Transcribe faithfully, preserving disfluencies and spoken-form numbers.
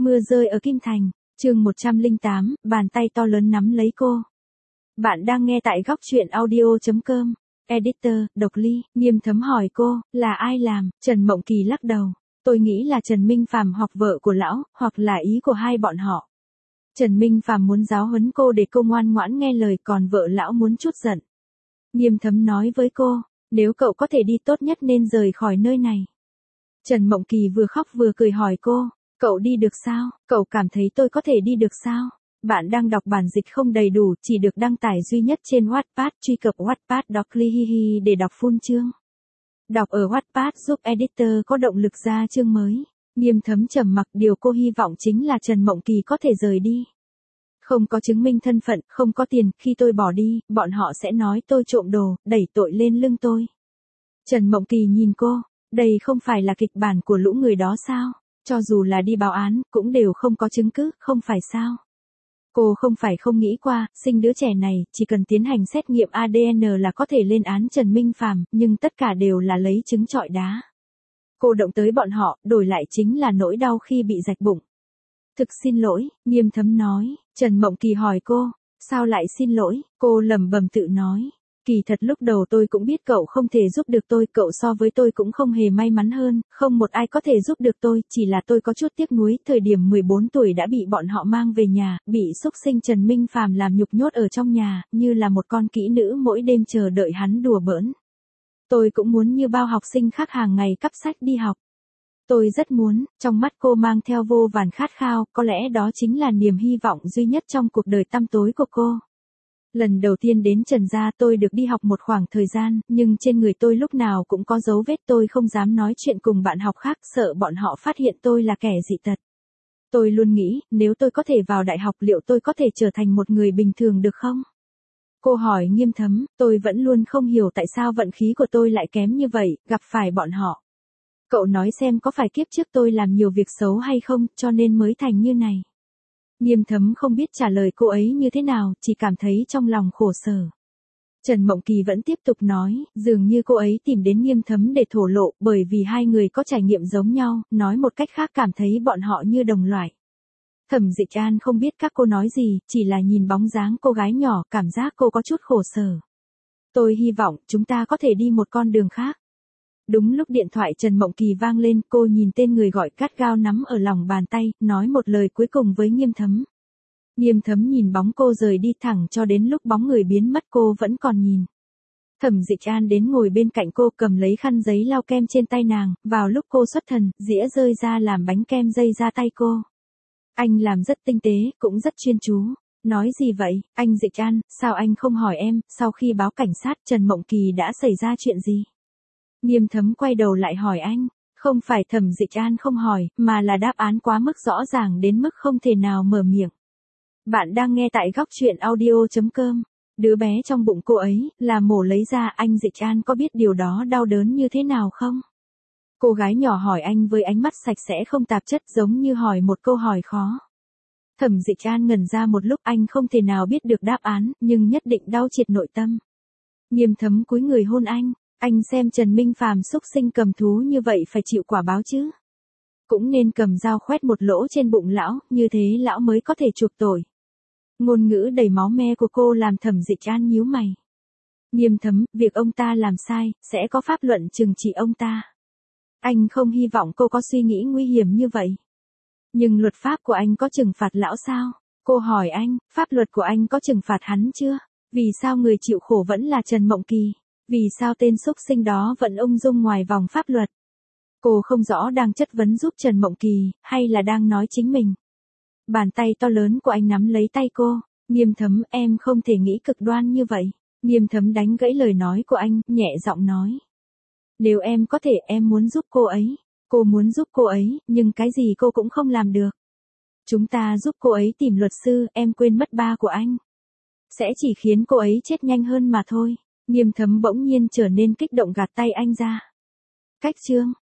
Mưa rơi ở Kim Thành, chương một trăm lẻ tám, bàn tay to lớn nắm lấy cô. Bạn đang nghe tại góc truyện audio chấm com. Editor, Độc Ly, Nghiêm Thấm hỏi cô, là ai làm? Trần Mộng Kỳ lắc đầu. Tôi nghĩ là Trần Minh Phàm hoặc vợ của lão, hoặc là ý của hai bọn họ. Trần Minh Phàm muốn giáo huấn cô để cô ngoan ngoãn nghe lời, còn vợ lão muốn trút giận. Nghiêm Thấm nói với cô, nếu cậu có thể đi tốt nhất nên rời khỏi nơi này. Trần Mộng Kỳ vừa khóc vừa cười hỏi cô, cậu đi được sao? Cậu cảm thấy tôi có thể đi được sao? Bạn đang đọc bản dịch không đầy đủ, chỉ được đăng tải duy nhất trên Wattpad, truy cập Wattpad Độc Ly Hihi để đọc full chương. Đọc ở Wattpad giúp editor có động lực ra chương mới. Nghiêm Thấm trầm mặc, điều cô hy vọng chính là Trần Mộng Kỳ có thể rời đi. Không có chứng minh thân phận, không có tiền, khi tôi bỏ đi, bọn họ sẽ nói tôi trộm đồ, đẩy tội lên lưng tôi. Trần Mộng Kỳ nhìn cô, đây không phải là kịch bản của lũ người đó sao? Cho dù là đi báo án, cũng đều không có chứng cứ, không phải sao? Cô không phải không nghĩ qua, sinh đứa trẻ này, chỉ cần tiến hành xét nghiệm a đê en là có thể lên án Trần Minh Phàm, nhưng tất cả đều là lấy trứng trọi đá. Cô động tới bọn họ, đổi lại chính là nỗi đau khi bị rạch bụng. Thực xin lỗi, Nghiêm Thấm nói. Trần Mộng Kỳ hỏi cô, sao lại xin lỗi? Cô lẩm bẩm tự nói, kỳ thật lúc đầu tôi cũng biết cậu không thể giúp được tôi, cậu so với tôi cũng không hề may mắn hơn, không một ai có thể giúp được tôi, chỉ là tôi có chút tiếc nuối, thời điểm mười bốn tuổi đã bị bọn họ mang về nhà, bị xúc sinh Trần Minh Phàm làm nhục nhốt ở trong nhà, như là một con kỹ nữ mỗi đêm chờ đợi hắn đùa bỡn. Tôi cũng muốn như bao học sinh khác hàng ngày cắp sách đi học. Tôi rất muốn, trong mắt cô mang theo vô vàn khát khao, có lẽ đó chính là niềm hy vọng duy nhất trong cuộc đời tăm tối của cô. Lần đầu tiên đến Trần gia tôi được đi học một khoảng thời gian, nhưng trên người tôi lúc nào cũng có dấu vết, tôi không dám nói chuyện cùng bạn học khác, sợ bọn họ phát hiện tôi là kẻ dị tật. Tôi luôn nghĩ, nếu tôi có thể vào đại học liệu tôi có thể trở thành một người bình thường được không? Cô hỏi Nghiêm Thấm, tôi vẫn luôn không hiểu tại sao vận khí của tôi lại kém như vậy, gặp phải bọn họ. Cậu nói xem có phải kiếp trước tôi làm nhiều việc xấu hay không, cho nên mới thành như này. Nghiêm Thấm không biết trả lời cô ấy như thế nào, chỉ cảm thấy trong lòng khổ sở. Trần Mộng Kỳ vẫn tiếp tục nói, dường như cô ấy tìm đến Nghiêm Thấm để thổ lộ, bởi vì hai người có trải nghiệm giống nhau, nói một cách khác cảm thấy bọn họ như đồng loại. Thẩm Dịch An không biết các cô nói gì, chỉ là nhìn bóng dáng cô gái nhỏ, cảm giác cô có chút khổ sở. Tôi hy vọng chúng ta có thể đi một con đường khác. Đúng lúc điện thoại Trần Mộng Kỳ vang lên, cô nhìn tên người gọi gắt gao nắm ở lòng bàn tay, nói một lời cuối cùng với Nghiêm Thấm. Nghiêm Thấm nhìn bóng cô rời đi thẳng cho đến lúc bóng người biến mất cô vẫn còn nhìn. Thẩm Dịch An đến ngồi bên cạnh cô, cầm lấy khăn giấy lau kem trên tay nàng, vào lúc cô xuất thần, dĩa rơi ra làm bánh kem dây ra tay cô. Anh làm rất tinh tế, cũng rất chuyên chú. Nói gì vậy, anh Dịch An, sao anh không hỏi em, sau khi báo cảnh sát Trần Mộng Kỳ đã xảy ra chuyện gì? Nghiêm Thấm quay đầu lại hỏi anh, không phải Thẩm Dịch An không hỏi, mà là đáp án quá mức rõ ràng đến mức không thể nào mở miệng. Bạn đang nghe tại góc truyện audio chấm com. Đứa bé trong bụng cô ấy, là mổ lấy ra, anh Dịch An có biết điều đó đau đớn như thế nào không? Cô gái nhỏ hỏi anh với ánh mắt sạch sẽ không tạp chất, giống như hỏi một câu hỏi khó. Thẩm Dịch An ngẩn ra một lúc, anh không thể nào biết được đáp án, nhưng nhất định đau triệt nội tâm. Nghiêm Thấm cúi người hôn anh. Anh xem Trần Minh Phàm xúc sinh cầm thú như vậy phải chịu quả báo chứ. Cũng nên cầm dao khoét một lỗ trên bụng lão, như thế lão mới có thể chuộc tội. Ngôn ngữ đầy máu me của cô làm Thẩm Dịch An nhíu mày. Nghiêm Thấm, việc ông ta làm sai, sẽ có pháp luận trừng trị ông ta. Anh không hy vọng cô có suy nghĩ nguy hiểm như vậy. Nhưng luật pháp của anh có trừng phạt lão sao? Cô hỏi anh, pháp luật của anh có trừng phạt hắn chưa? Vì sao người chịu khổ vẫn là Trần Mộng Kỳ? Vì sao tên xúc sinh đó vẫn ung dung ngoài vòng pháp luật? Cô không rõ đang chất vấn giúp Trần Mộng Kỳ, hay là đang nói chính mình. Bàn tay to lớn của anh nắm lấy tay cô. Nghiêm Thấm, em không thể nghĩ cực đoan như vậy. Nghiêm Thấm đánh gãy lời nói của anh, nhẹ giọng nói. Nếu em có thể, em muốn giúp cô ấy. Cô muốn giúp cô ấy, nhưng cái gì cô cũng không làm được. Chúng ta giúp cô ấy tìm luật sư, em quên mất ba của anh. Sẽ chỉ khiến cô ấy chết nhanh hơn mà thôi. Nghiêm Thấm bỗng nhiên trở nên kích động, gạt tay anh ra. Cách chương.